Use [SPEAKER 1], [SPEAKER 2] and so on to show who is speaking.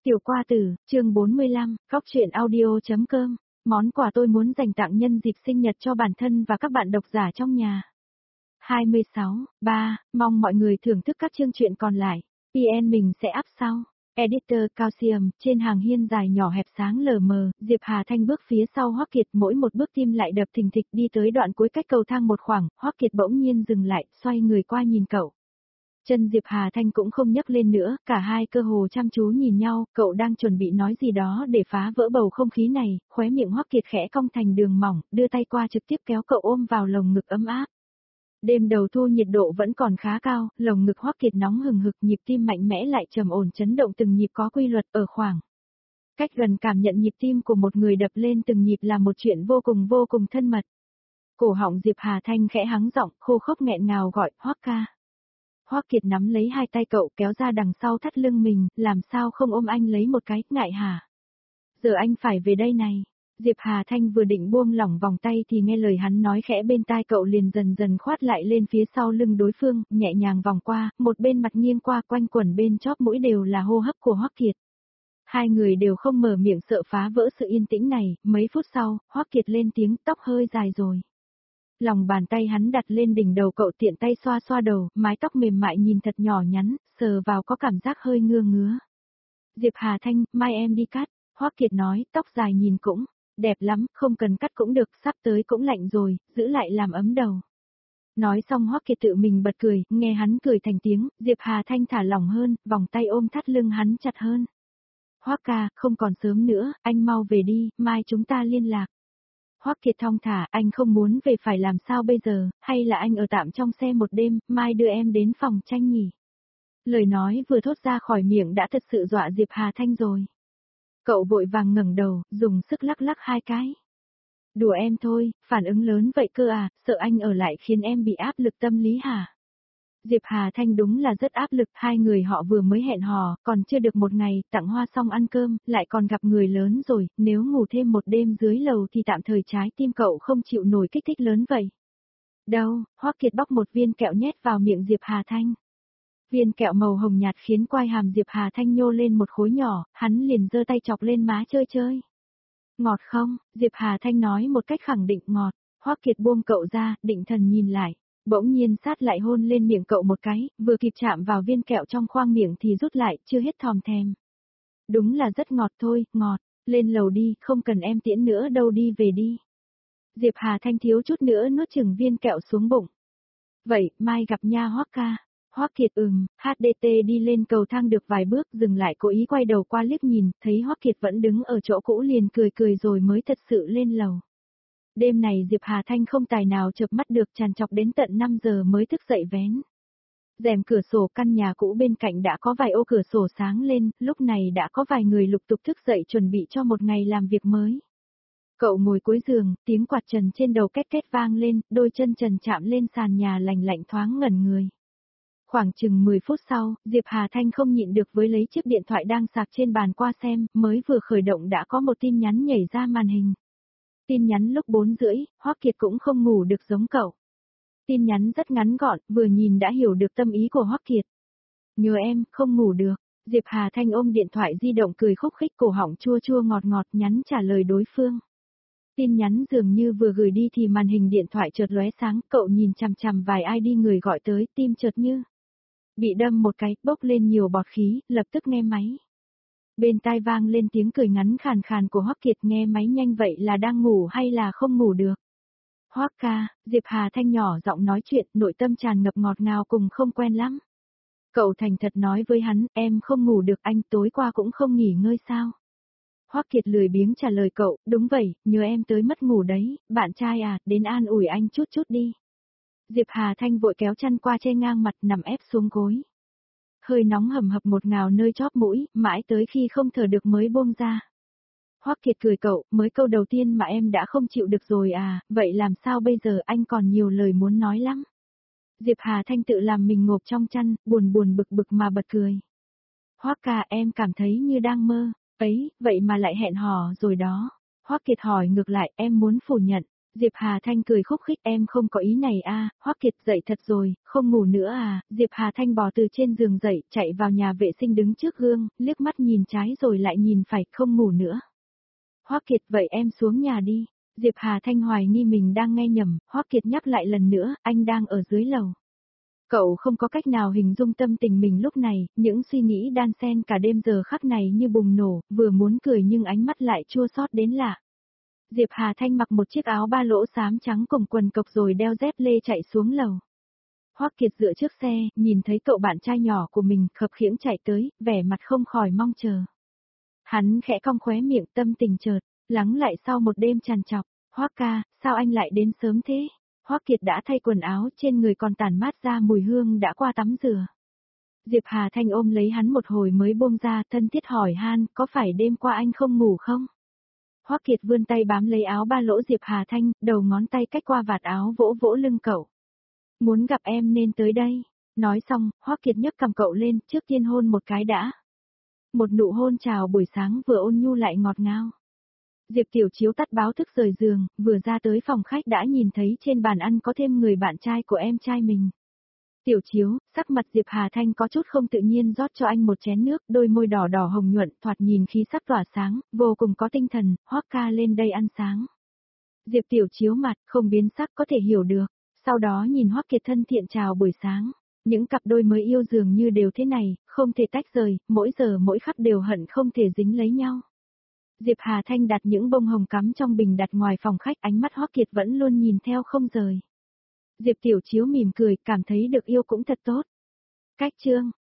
[SPEAKER 1] Tiểu Qua Tử, chương 45, góc truyện audio.com. Món quà tôi muốn dành tặng nhân dịp sinh nhật cho bản thân và các bạn độc giả trong nhà. 26/3, mong mọi người thưởng thức các chương truyện còn lại. PN mình sẽ up sau. Editor Calcium, trên hàng hiên dài nhỏ hẹp sáng lờ mờ, Diệp Hà Thanh bước phía sau Hoắc Kiệt, mỗi một bước tim lại đập thình thịch, đi tới đoạn cuối cách cầu thang một khoảng, Hoắc Kiệt bỗng nhiên dừng lại, xoay người qua nhìn cậu. Chân Diệp Hà Thanh cũng không nhấc lên nữa, cả hai cơ hồ chăm chú nhìn nhau, cậu đang chuẩn bị nói gì đó để phá vỡ bầu không khí này, khóe miệng Hoắc Kiệt khẽ cong thành đường mỏng, đưa tay qua trực tiếp kéo cậu ôm vào lồng ngực ấm áp. Đêm đầu thu nhiệt độ vẫn còn khá cao, lồng ngực Hoắc Kiệt nóng hừng hực, nhịp tim mạnh mẽ lại trầm ổn chấn động từng nhịp có quy luật ở khoảng cách gần, cảm nhận nhịp tim của một người đập lên từng nhịp là một chuyện vô cùng thân mật. Cổ họng Diệp Hà Thanh khẽ hắng giọng, khô khốc nghẹn ngào gọi, Hoắc ca. Hoắc Kiệt nắm lấy hai tay cậu kéo ra đằng sau thắt lưng mình, làm sao không ôm anh lấy một cái, ngại hả? Giờ anh phải về đây này. Diệp Hà Thanh vừa định buông lỏng vòng tay thì nghe lời hắn nói khẽ bên tai cậu, liền dần dần khoát lại lên phía sau lưng đối phương, nhẹ nhàng vòng qua, một bên mặt nghiêng qua, quanh quẩn bên chóp mũi đều là hô hấp của Hoắc Kiệt. Hai người đều không mở miệng sợ phá vỡ sự yên tĩnh này, mấy phút sau, Hoắc Kiệt lên tiếng, tóc hơi dài rồi. Lòng bàn tay hắn đặt lên đỉnh đầu cậu, tiện tay xoa xoa đầu, mái tóc mềm mại nhìn thật nhỏ nhắn, sờ vào có cảm giác hơi ngứa. Diệp Hà Thanh, mai em đi cắt. Hoắc Kiệt nói, tóc dài nhìn cũng đẹp lắm, không cần cắt cũng được, sắp tới cũng lạnh rồi, giữ lại làm ấm đầu. Nói xong Hoắc Kiệt tự mình bật cười, nghe hắn cười thành tiếng, Diệp Hà Thanh thả lỏng hơn, vòng tay ôm thắt lưng hắn chặt hơn. Hoắc ca, không còn sớm nữa, anh mau về đi, mai chúng ta liên lạc. Hoắc Kiệt thong thả, anh không muốn về phải làm sao bây giờ, hay là anh ở tạm trong xe một đêm, mai đưa em đến phòng tranh nhỉ? Lời nói vừa thốt ra khỏi miệng đã thật sự dọa Diệp Hà Thanh rồi. Cậu vội vàng ngẩng đầu, dùng sức lắc lắc hai cái. Đùa em thôi, phản ứng lớn vậy cơ à, sợ anh ở lại khiến em bị áp lực tâm lý hả? Diệp Hà Thanh đúng là rất áp lực, hai người họ vừa mới hẹn hò, còn chưa được một ngày, tặng hoa xong ăn cơm, lại còn gặp người lớn rồi, nếu ngủ thêm một đêm dưới lầu thì tạm thời trái tim cậu không chịu nổi kích thích lớn vậy. Đâu, Hoắc Kiệt bóc một viên kẹo nhét vào miệng Diệp Hà Thanh. Viên kẹo màu hồng nhạt khiến quai hàm Diệp Hà Thanh nhô lên một khối nhỏ, hắn liền giơ tay chọc lên má chơi. Ngọt không? Diệp Hà Thanh nói một cách khẳng định ngọt. Hoắc Kiệt buông cậu ra, định thần nhìn lại. Bỗng nhiên sát lại hôn lên miệng cậu một cái, vừa kịp chạm vào viên kẹo trong khoang miệng thì rút lại, chưa hết thòm thèm. Đúng là rất ngọt thôi, ngọt, lên lầu đi, không cần em tiễn nữa đâu, đi về đi. Diệp Hà Thanh thiếu chút nữa nuốt chửng viên kẹo xuống bụng. Vậy, mai gặp nha Hoắc ca. Hoắc Kiệt HDT đi lên cầu thang được vài bước, dừng lại cố ý quay đầu qua liếc nhìn, thấy Hoắc Kiệt vẫn đứng ở chỗ cũ liền cười rồi mới thật sự lên lầu. Đêm này Diệp Hà Thanh không tài nào chợp mắt được, trằn trọc đến tận 5 giờ mới thức dậy vén. Rèm cửa sổ căn nhà cũ bên cạnh đã có vài ô cửa sổ sáng lên, lúc này đã có vài người lục tục thức dậy chuẩn bị cho một ngày làm việc mới. Cậu ngồi cuối giường, tiếng quạt trần trên đầu két két vang lên, đôi chân trần chạm lên sàn nhà lành lạnh thoáng ngẩn người. Khoảng chừng 10 phút sau, Diệp Hà Thanh không nhịn được với lấy chiếc điện thoại đang sạc trên bàn qua xem, mới vừa khởi động đã có một tin nhắn nhảy ra màn hình. Tin nhắn lúc 4:30, Hoắc Kiệt cũng không ngủ được giống cậu. Tin nhắn rất ngắn gọn, vừa nhìn đã hiểu được tâm ý của Hoắc Kiệt. Nhớ em, không ngủ được. Diệp Hà Thanh ôm điện thoại di động cười khúc khích, cổ họng chua ngọt nhắn trả lời đối phương. Tin nhắn dường như vừa gửi đi thì màn hình điện thoại chợt lóe sáng, cậu nhìn chằm vài ID người gọi tới, tim chợt như bị đâm một cái, bốc lên nhiều bọt khí, lập tức nghe máy. Bên tai vang lên tiếng cười ngắn khàn khàn của Hoắc Kiệt, nghe máy nhanh vậy là đang ngủ hay là không ngủ được? Hoắc ca, Diệp Hà Thanh nhỏ giọng nói chuyện, nội tâm tràn ngập ngọt ngào cùng không quen lắm. Cậu thành thật nói với hắn, em không ngủ được, anh tối qua cũng không nghỉ ngơi sao? Hoắc Kiệt lười biếng trả lời cậu, đúng vậy, nhớ em tới mất ngủ đấy, bạn trai à, đến an ủi anh chút đi. Diệp Hà Thanh vội kéo chăn qua che ngang mặt, nằm ép xuống gối. Hơi nóng hầm hập một ngào nơi chóp mũi, mãi tới khi không thở được mới buông ra. Hoắc Kiệt cười cậu, mới câu đầu tiên mà em đã không chịu được rồi à, vậy làm sao bây giờ, anh còn nhiều lời muốn nói lắm. Diệp Hà Thanh tự làm mình ngộp trong chăn, buồn bực mà bật cười. Hoắc ca, em cảm thấy như đang mơ, ấy, vậy mà lại hẹn hò rồi đó. Hoắc Kiệt hỏi ngược lại, em muốn phủ nhận. Diệp Hà Thanh cười khúc khích, em không có ý này a. Hoắc Kiệt dậy thật rồi, không ngủ nữa à? Diệp Hà Thanh bò từ trên giường dậy, chạy vào nhà vệ sinh đứng trước gương, liếc mắt nhìn trái rồi lại nhìn phải, không ngủ nữa. Hoắc Kiệt, vậy em xuống nhà đi. Diệp Hà Thanh hoài nghi mình đang nghe nhầm, Hoắc Kiệt nhắc lại lần nữa, anh đang ở dưới lầu. Cậu không có cách nào hình dung tâm tình mình lúc này, những suy nghĩ đan xen cả đêm giờ khắc này như bùng nổ, vừa muốn cười nhưng ánh mắt lại chua xót đến lạ. Diệp Hà Thanh mặc một chiếc áo ba lỗ xám trắng cùng quần cộc rồi đeo dép lê chạy xuống lầu. Hoắc Kiệt dựa trước xe, nhìn thấy cậu bạn trai nhỏ của mình khập khiễng chạy tới, vẻ mặt không khỏi mong chờ. Hắn khẽ cong khóe miệng, tâm tình chợt lắng lại sau một đêm trằn trọc. Hoắc ca, sao anh lại đến sớm thế? Hoắc Kiệt đã thay quần áo, trên người còn tản mát ra mùi hương đã qua tắm rửa. Diệp Hà Thanh ôm lấy hắn một hồi mới buông ra, thân thiết hỏi han, có phải đêm qua anh không ngủ không? Hoắc Kiệt vươn tay bám lấy áo ba lỗ Diệp Hà Thanh, đầu ngón tay cách qua vạt áo vỗ vỗ lưng cậu. Muốn gặp em nên tới đây. Nói xong, Hoắc Kiệt nhấc cầm cậu lên, trước tiên hôn một cái đã. Một nụ hôn chào buổi sáng vừa ôn nhu lại ngọt ngào. Diệp Tiểu Chiếu tắt báo thức rời giường, vừa ra tới phòng khách đã nhìn thấy trên bàn ăn có thêm người bạn trai của em trai mình. Tiểu Chiếu, sắc mặt Diệp Hà Thanh có chút không tự nhiên rót cho anh một chén nước, đôi môi đỏ đỏ hồng nhuận, thoạt nhìn khí sắc tỏa sáng, vô cùng có tinh thần, Hoắc ca lên đây ăn sáng. Diệp Tiểu Chiếu mặt, không biến sắc có thể hiểu được, sau đó nhìn Hoắc Kiệt thân thiện chào buổi sáng. Những cặp đôi mới yêu dường như đều thế này, không thể tách rời, mỗi giờ mỗi khắc đều hận không thể dính lấy nhau. Diệp Hà Thanh đặt những bông hồng cắm trong bình đặt ngoài phòng khách, ánh mắt Hoắc Kiệt vẫn luôn nhìn theo không rời. Diệp Tiểu Chiếu mỉm cười, cảm thấy được yêu cũng thật tốt. Cách chương